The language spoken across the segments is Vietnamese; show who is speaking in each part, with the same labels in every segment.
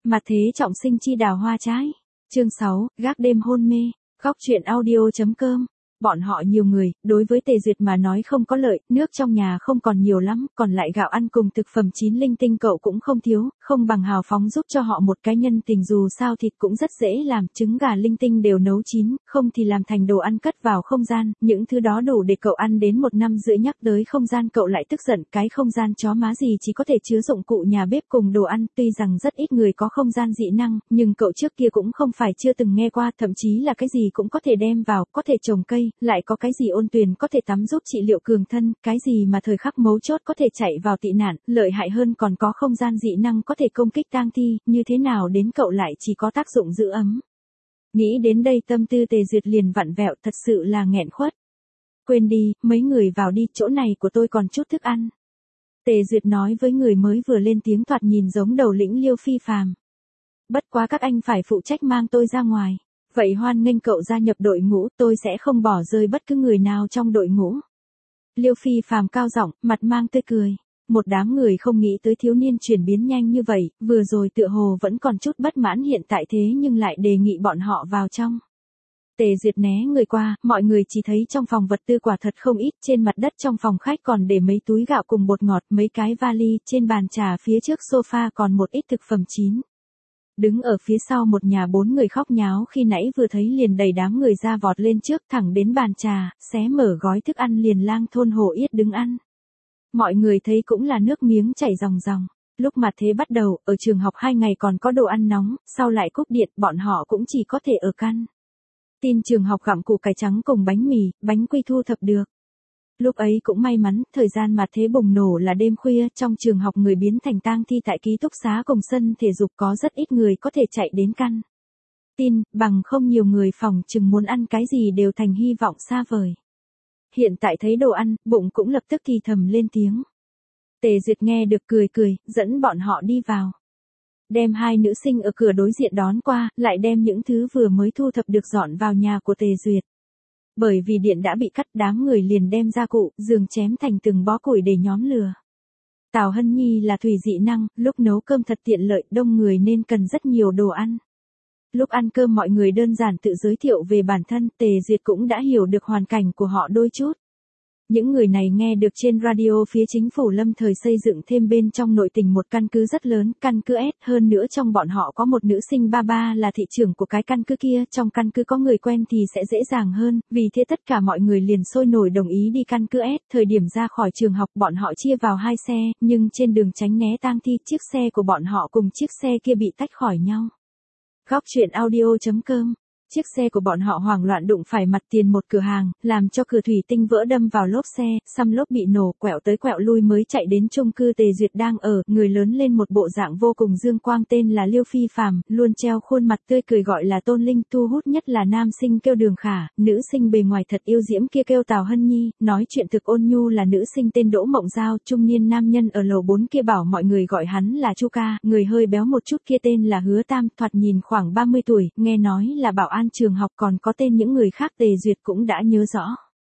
Speaker 1: Mặt thế trọng sinh chi đào hoa trái. Chương 6, gác đêm hôn mê. Góc truyện audio.com. Bọn họ nhiều người, đối với Tề Duyệt mà nói không có lợi, nước trong nhà không còn nhiều lắm, còn lại gạo ăn cùng thực phẩm chín linh tinh cậu cũng không thiếu, không bằng hào phóng giúp cho họ một cái nhân tình, dù sao thịt cũng rất dễ làm, trứng gà linh tinh đều nấu chín, không thì làm thành đồ ăn cất vào không gian, những thứ đó đủ để cậu ăn đến 1 năm rưỡi. Nhắc tới không gian cậu lại tức giận, cái không gian chó má gì chỉ có thể chứa dụng cụ nhà bếp cùng đồ ăn, tuy rằng rất ít người có không gian dị năng, nhưng cậu trước kia cũng không phải chưa từng nghe qua, thậm chí là cái gì cũng có thể đem vào, có thể trồng cây, lại có cái gì ôn tuyền có thể tắm giúp trị liệu cường thân, cái gì mà thời khắc mấu chốt có thể chạy vào tị nạn, lợi hại hơn còn có không gian dị năng có thể công kích tang thi, như thế nào đến cậu lại chỉ có tác dụng giữ ấm. Nghĩ đến đây tâm tư Tề Duyệt liền vặn vẹo, thật sự là nghẹn khuất. Quên đi, mấy người vào đi, chỗ này của tôi còn chút thức ăn. Tề Duyệt nói với người mới vừa lên tiếng, thoạt nhìn giống đầu lĩnh Liêu Phi Phàm. Bất quá các anh phải phụ trách mang tôi ra ngoài. Vậy hoan nghênh cậu gia nhập đội ngũ, tôi sẽ không bỏ rơi bất cứ người nào trong đội ngũ. Liêu Phi Phàm cao giọng, mặt mang tươi cười. Một đám người không nghĩ tới thiếu niên chuyển biến nhanh như vậy, vừa rồi tựa hồ vẫn còn chút bất mãn hiện tại thế nhưng lại đề nghị bọn họ vào trong. Tề Duyệt né người qua, mọi người chỉ thấy trong phòng vật tư quả thật không ít, trên mặt đất trong phòng khách còn để mấy túi gạo cùng bột ngọt, mấy cái vali, trên bàn trà phía trước sofa còn một ít thực phẩm chín. Đứng ở phía sau một nhà 4 người khóc nháo khi nãy vừa thấy liền đẩy đám người ra vọt lên trước thẳng đến bàn trà, xé mở gói thức ăn liền lang thôn hổ yết đứng ăn. Mọi người thấy cũng là nước miếng chảy ròng ròng. Lúc mặt thế bắt đầu, ở trường học 2 ngày còn có đồ ăn nóng, sau lại cúp điện, bọn họ cũng chỉ có thể ở căn tin trường học gặm củ cải trắng cùng bánh mì, bánh quy thu thập được. Lúc ấy cũng may mắn, thời gian mà thế bùng nổ là đêm khuya, trong trường học người biến thành tang thi, tại ký túc xá cùng sân thể dục có rất ít người có thể chạy đến căn tin, bằng không nhiều người phòng chừng muốn ăn cái gì đều thành hy vọng xa vời. Hiện tại thấy đồ ăn, bụng cũng lập tức thì thầm lên tiếng. Tề Duyệt nghe được cười cười, dẫn bọn họ đi vào. Đem 2 nữ sinh ở cửa đối diện đón qua, lại đem những thứ vừa mới thu thập được dọn vào nhà của Tề Duyệt. Bởi vì điện đã bị cắt, đám người liền đem gia cụ, giường chém thành từng bó củi để nhóm lửa. Tào Hân Nhi là thủy dị năng, lúc nấu cơm thật tiện lợi, đông người nên cần rất nhiều đồ ăn. Lúc ăn cơm mọi người đơn giản tự giới thiệu về bản thân, Tề Duyệt cũng đã hiểu được hoàn cảnh của họ đôi chút. Những người này nghe được trên radio phía chính phủ lâm thời xây dựng thêm bên trong nội tỉnh một căn cứ rất lớn, căn cứ S, hơn nữa trong bọn họ có một nữ sinh ba ba là thị trưởng của cái căn cứ kia, trong căn cứ có người quen thì sẽ dễ dàng hơn, vì thế tất cả mọi người liền sôi nổi đồng ý đi căn cứ S. Thời điểm ra khỏi trường học bọn họ chia vào 2 xe, nhưng trên đường tránh né tang thi, chiếc xe của bọn họ cùng chiếc xe kia bị tách khỏi nhau. Góc truyện audio.com. Chiếc xe của bọn họ hoảng loạn đụng phải mặt tiền một cửa hàng, làm cho cửa thủy tinh vỡ đâm vào lốp xe, xăm lốp bị nổ, quẹo tới quẹo lui mới chạy đến chung cư Tề Duyệt đang ở, người lớn lên một bộ dạng vô cùng dương quang tên là Liêu Phi Phàm, luôn treo khuôn mặt tươi cười gọi là Tôn Linh, thu hút nhất là nam sinh kêu Đường Khả, nữ sinh bề ngoài thật yêu diễm kia kêu Tào Hân Nhi, nói chuyện thực ôn nhu là nữ sinh tên Đỗ Mộng Giao, trung niên nam nhân ở lầu 4 kia bảo mọi người gọi hắn là Chu ca, người hơi béo một chút kia tên là Hứa Tam, thoạt nhìn khoảng 30 tuổi, nghe nói là bảo an trường học, còn có tên những người khác Tề Duyệt cũng đã nhớ rõ.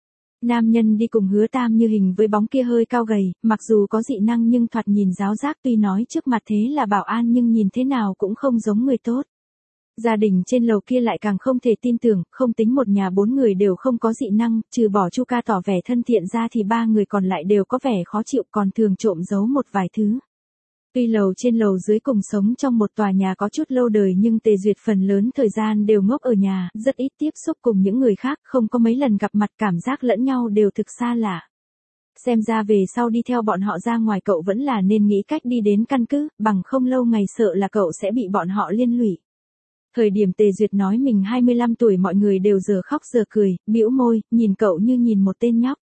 Speaker 1: Nam nhân đi cùng Hứa Tam như hình với bóng kia hơi cao gầy, mặc dù có dị năng nhưng thoạt nhìn giáo giác, tuy nói trước mặt thế là bảo an nhưng nhìn thế nào cũng không giống người tốt. Gia đình trên lầu kia lại càng không thể tin tưởng, không tính một nhà 4 người đều không có dị năng, trừ bỏ Chu ca tỏ vẻ thân thiện ra thì 3 người còn lại đều có vẻ khó chịu, còn thường trộm giấu một vài thứ. Tuy lầu trên lầu dưới cùng sống trong một tòa nhà có chút lâu đời nhưng Tề Duyệt phần lớn thời gian đều ngốc ở nhà, rất ít tiếp xúc cùng những người khác, không có mấy lần gặp mặt, cảm giác lẫn nhau đều thực xa lạ. Xem ra về sau đi theo bọn họ ra ngoài cậu vẫn là nên nghĩ cách đi đến căn cứ, bằng không lâu ngày sợ là cậu sẽ bị bọn họ liên lụy. Thời điểm Tề Duyệt nói mình 25 tuổi mọi người đều giờ khóc giờ cười, bĩu môi, nhìn cậu như nhìn một tên nhóc.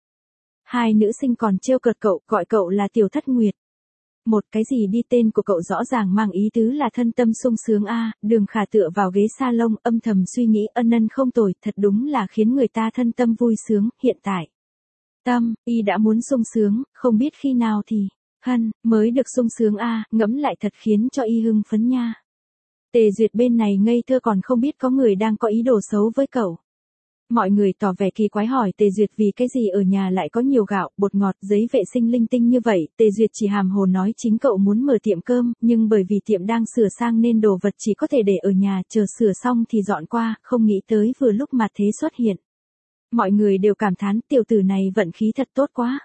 Speaker 1: 2 nữ sinh còn trêu cợt cậu, gọi cậu là Tiểu Thất Nguyệt. Một cái gì đi, tên của cậu rõ ràng mang ý tứ là thân tâm sung sướng a. Đường Khả tựa vào ghế salon âm thầm suy nghĩ, ân không tồi, thật đúng là khiến người ta thân tâm vui sướng, hiện tại. Y đã muốn sung sướng, không biết khi nào thì, mới được sung sướng a, ngẫm lại thật khiến cho y hưng phấn nha. Tề Duyệt bên này ngây thơ còn không biết có người đang có ý đồ xấu với cậu. Mọi người tỏ vẻ kỳ quái hỏi Tề Duyệt vì cái gì ở nhà lại có nhiều gạo, bột ngọt, giấy vệ sinh linh tinh như vậy. Tề Duyệt chỉ hàm hồ nói chính cậu muốn mở tiệm cơm, nhưng bởi vì tiệm đang sửa sang nên đồ vật chỉ có thể để ở nhà, chờ sửa xong thì dọn qua, không nghĩ tới vừa lúc mà thế xuất hiện. Mọi người đều cảm thán tiểu tử này vận khí thật tốt quá.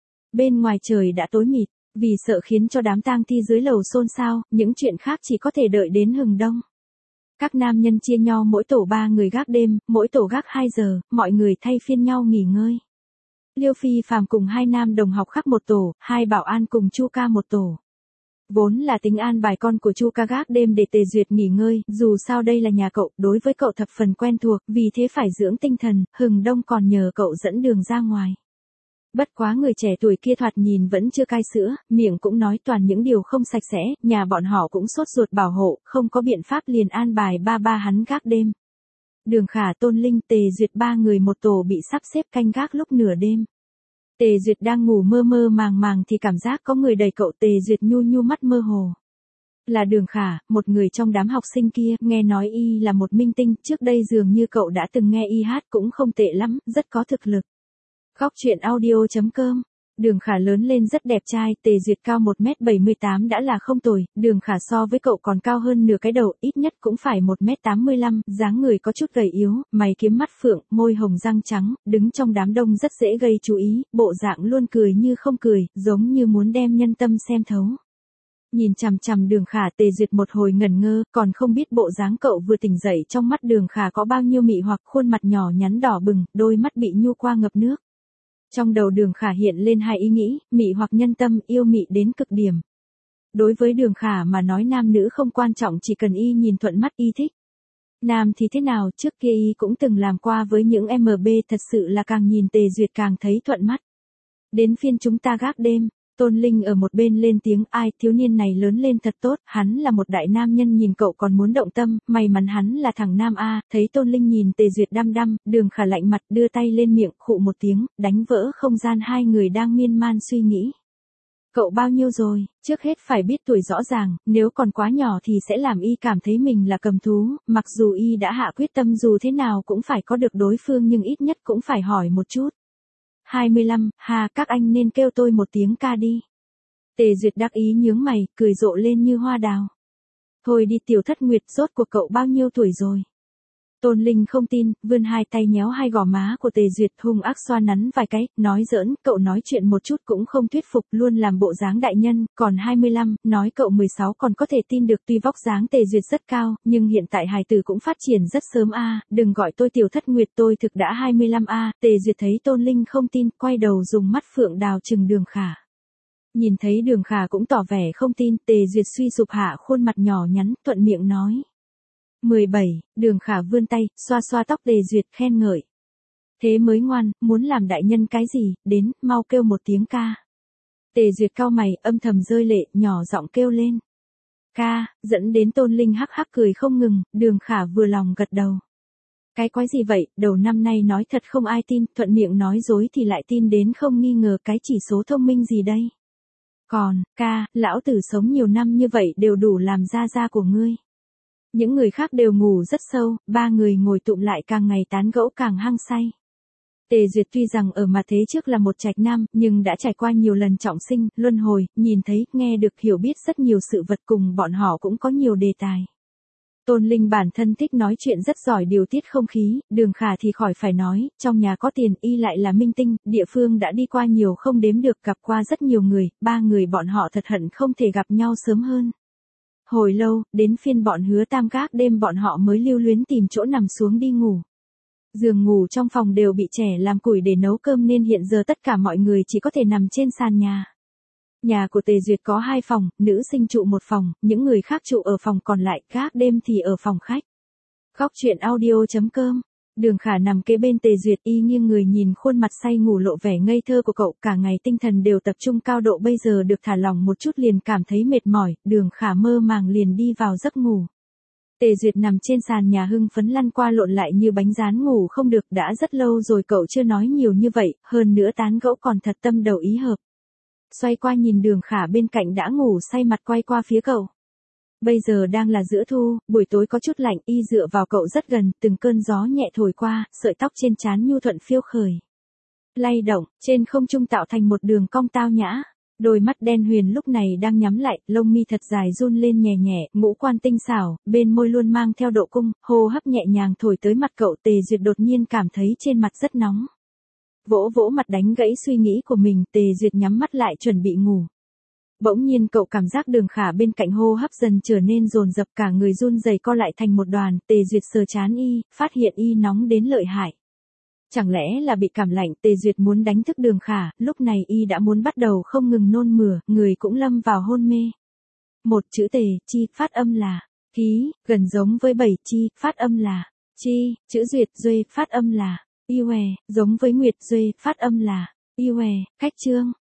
Speaker 1: Bên ngoài trời đã tối mịt, vì sợ khiến cho đám tang thi dưới lầu xôn xao, những chuyện khác chỉ có thể đợi đến hừng đông. Các nam nhân chia nhau mỗi tổ 3 người gác đêm, mỗi tổ gác 2 giờ, mọi người thay phiên nhau nghỉ ngơi. Liêu Phi Phàm cùng 2 nam đồng học khác một tổ, 2 bảo an cùng Chu Ca một tổ. Vốn là tính an bài con của Chu Ca gác đêm để Tề Duyệt nghỉ ngơi, dù sao đây là nhà cậu, đối với cậu thập phần quen thuộc, vì thế phải dưỡng tinh thần, hừng đông còn nhờ cậu dẫn đường ra ngoài. Bất quá người trẻ tuổi kia thoạt nhìn vẫn chưa cai sữa, miệng cũng nói toàn những điều không sạch sẽ, nhà bọn họ cũng sốt ruột bảo hộ, không có biện pháp liền an bài ba hắn gác đêm. Đường Khả, Tôn Linh, Tề Duyệt 3 người một tổ bị sắp xếp canh gác lúc nửa đêm. Tề Duyệt đang ngủ mơ mơ màng thì cảm giác có người đẩy cậu. Tề Duyệt nhu mắt mơ hồ. Là Đường Khả, một người trong đám học sinh kia, nghe nói y là một minh tinh, trước đây dường như cậu đã từng nghe y hát cũng không tệ lắm, rất có thực lực. Góc truyện audio.com. Đường Khả lớn lên rất đẹp trai, Tề Duyệt cao 1m78 đã là không tồi, Đường Khả so với cậu còn cao hơn nửa cái đầu, ít nhất cũng phải 1m85, dáng người có chút gầy yếu, mày kiếm mắt phượng, môi hồng răng trắng, đứng trong đám đông rất dễ gây chú ý, bộ dạng luôn cười như không cười, giống như muốn đem nhân tâm xem thấu. Nhìn chằm chằm Đường Khả, Tề Duyệt một hồi ngẩn ngơ, còn không biết bộ dáng cậu vừa tỉnh dậy trong mắt Đường Khả có bao nhiêu mị hoặc, khuôn mặt nhỏ nhắn đỏ bừng, đôi mắt bị nhu qua ngập nước. Trong đầu Đường Khả hiện lên 2 ý nghĩ, mị hoặc nhân tâm, yêu mị đến cực điểm. Đối với Đường Khả mà nói nam nữ không quan trọng, chỉ cần y nhìn thuận mắt y thích. Nam thì thế nào, trước kia y cũng từng làm qua với những MB, thật sự là càng nhìn Tề Duyệt càng thấy thuận mắt. Đến phiên chúng ta gác đêm. Tôn Linh ở một bên lên tiếng, ai, thiếu niên này lớn lên thật tốt, hắn là một đại nam nhân, nhìn cậu còn muốn động tâm, may mắn hắn là thằng nam a. Thấy Tôn Linh nhìn Tề Duyệt đăm đăm, Đường Khả lạnh mặt đưa tay lên miệng, khụ một tiếng, đánh vỡ không gian hai người đang miên man suy nghĩ. Cậu bao nhiêu rồi, trước hết phải biết tuổi rõ ràng, nếu còn quá nhỏ thì sẽ làm y cảm thấy mình là cầm thú, mặc dù y đã hạ quyết tâm dù thế nào cũng phải có được đối phương nhưng ít nhất cũng phải hỏi một chút. 25, các anh nên kêu tôi một tiếng ca đi. Tề Duyệt đắc ý nhướng mày, cười rộ lên như hoa đào. Thôi đi Tiểu Thất Nguyệt, rốt cuộc cậu bao nhiêu tuổi rồi? Tôn Linh không tin, vươn 2 tay nhéo 2 gò má của Tề Duyệt hung ác xoa nắn vài cái, nói giỡn, cậu nói chuyện một chút cũng không thuyết phục, luôn làm bộ dáng đại nhân, còn 25, nói cậu 16 còn có thể tin được. Tuy vóc dáng Tề Duyệt rất cao, nhưng hiện tại hài tử cũng phát triển rất sớm a, đừng gọi tôi Tiểu Thất Nguyệt, tôi thực đã 25 a. Tề Duyệt thấy Tôn Linh không tin, quay đầu dùng mắt phượng đào trừng Đường Khả. Nhìn thấy Đường Khả cũng tỏ vẻ không tin, Tề Duyệt suy sụp hạ khuôn mặt nhỏ nhắn, thuận miệng nói. 17, Đường Khả vươn tay, xoa xoa tóc Tề Duyệt khen ngợi. Thế mới ngoan, muốn làm đại nhân cái gì, đến, mau kêu một tiếng ca. Tề Duyệt cau mày, âm thầm rơi lệ, nhỏ giọng kêu lên. Ca, dẫn đến Tôn Linh hắc hắc cười không ngừng, Đường Khả vừa lòng gật đầu. Cái quái gì vậy, đầu năm nay nói thật không ai tin, thuận miệng nói dối thì lại tin đến không nghi ngờ, cái chỉ số thông minh gì đây. Còn, ca, lão tử sống nhiều năm như vậy đều đủ làm gia của ngươi. Những người khác đều ngủ rất sâu, 3 người ngồi tụm lại càng ngày tán gẫu càng hăng say. Tề Duyệt tuy rằng ở mặt thế trước là một trạch nam, nhưng đã trải qua nhiều lần trọng sinh, luân hồi, nhìn thấy, nghe được, hiểu biết rất nhiều sự vật, cùng bọn họ cũng có nhiều đề tài. Tôn Linh bản thân thích nói chuyện, rất giỏi điều tiết không khí, Đường Khả thì khỏi phải nói, trong nhà có tiền, y lại là minh tinh, địa phương đã đi qua nhiều không đếm được, gặp qua rất nhiều người, 3 người bọn họ thật hận không thể gặp nhau sớm hơn. Hồi lâu, đến phiên bọn Hứa Tam gác đêm bọn họ mới lưu luyến tìm chỗ nằm xuống đi ngủ. Giường ngủ trong phòng đều bị trẻ làm củi để nấu cơm nên hiện giờ tất cả mọi người chỉ có thể nằm trên sàn nhà. Nhà của Tề Duyệt có 2 phòng, nữ sinh trụ 1 phòng, những người khác trụ ở phòng còn lại, gác đêm thì ở phòng khách. Góc truyện audio.com. Đường Khả nằm kế bên Tề Duyệt, y nghiêng người nhìn khuôn mặt say ngủ lộ vẻ ngây thơ của cậu, cả ngày tinh thần đều tập trung cao độ, bây giờ được thả lỏng một chút liền cảm thấy mệt mỏi, Đường Khả mơ màng liền đi vào giấc ngủ. Tề Duyệt nằm trên sàn nhà hưng phấn lăn qua lộn lại như bánh rán, ngủ không được, đã rất lâu rồi cậu chưa nói nhiều như vậy, hơn nữa tán gẫu còn thật tâm đầu ý hợp. Xoay qua nhìn Đường Khả bên cạnh đã ngủ say, mặt quay qua phía cậu. Bây giờ đang là giữa thu, buổi tối có chút lạnh, y dựa vào cậu rất gần, từng cơn gió nhẹ thổi qua, sợi tóc trên trán nhu thuận phiêu khởi. Lay động, trên không trung tạo thành một đường cong tao nhã. Đôi mắt đen huyền lúc này đang nhắm lại, lông mi thật dài run lên nhẹ nhẹ, ngũ quan tinh xảo, bên môi luôn mang theo độ cung, hô hấp nhẹ nhàng thổi tới mặt cậu. Tề Duyệt đột nhiên cảm thấy trên mặt rất nóng. Vỗ vỗ mặt đánh gãy suy nghĩ của mình, Tề Duyệt nhắm mắt lại chuẩn bị ngủ. Bỗng nhiên cậu cảm giác Đường Khả bên cạnh hô hấp dần trở nên dồn dập, cả người run rẩy co lại thành một đoàn. Tề Duyệt sờ trán y, phát hiện y nóng đến lợi hại. Chẳng lẽ là bị cảm lạnh? Tề Duyệt muốn đánh thức Đường Khả, lúc này y đã muốn bắt đầu không ngừng nôn mửa, người cũng lâm vào hôn mê. Một chữ Tề, chi, phát âm là ký, gần giống với 7 chi, phát âm là chi, chữ Duyệt, Duê, phát âm là Iwe, giống với Nguyệt, Duê, phát âm là Iwe, cách chương.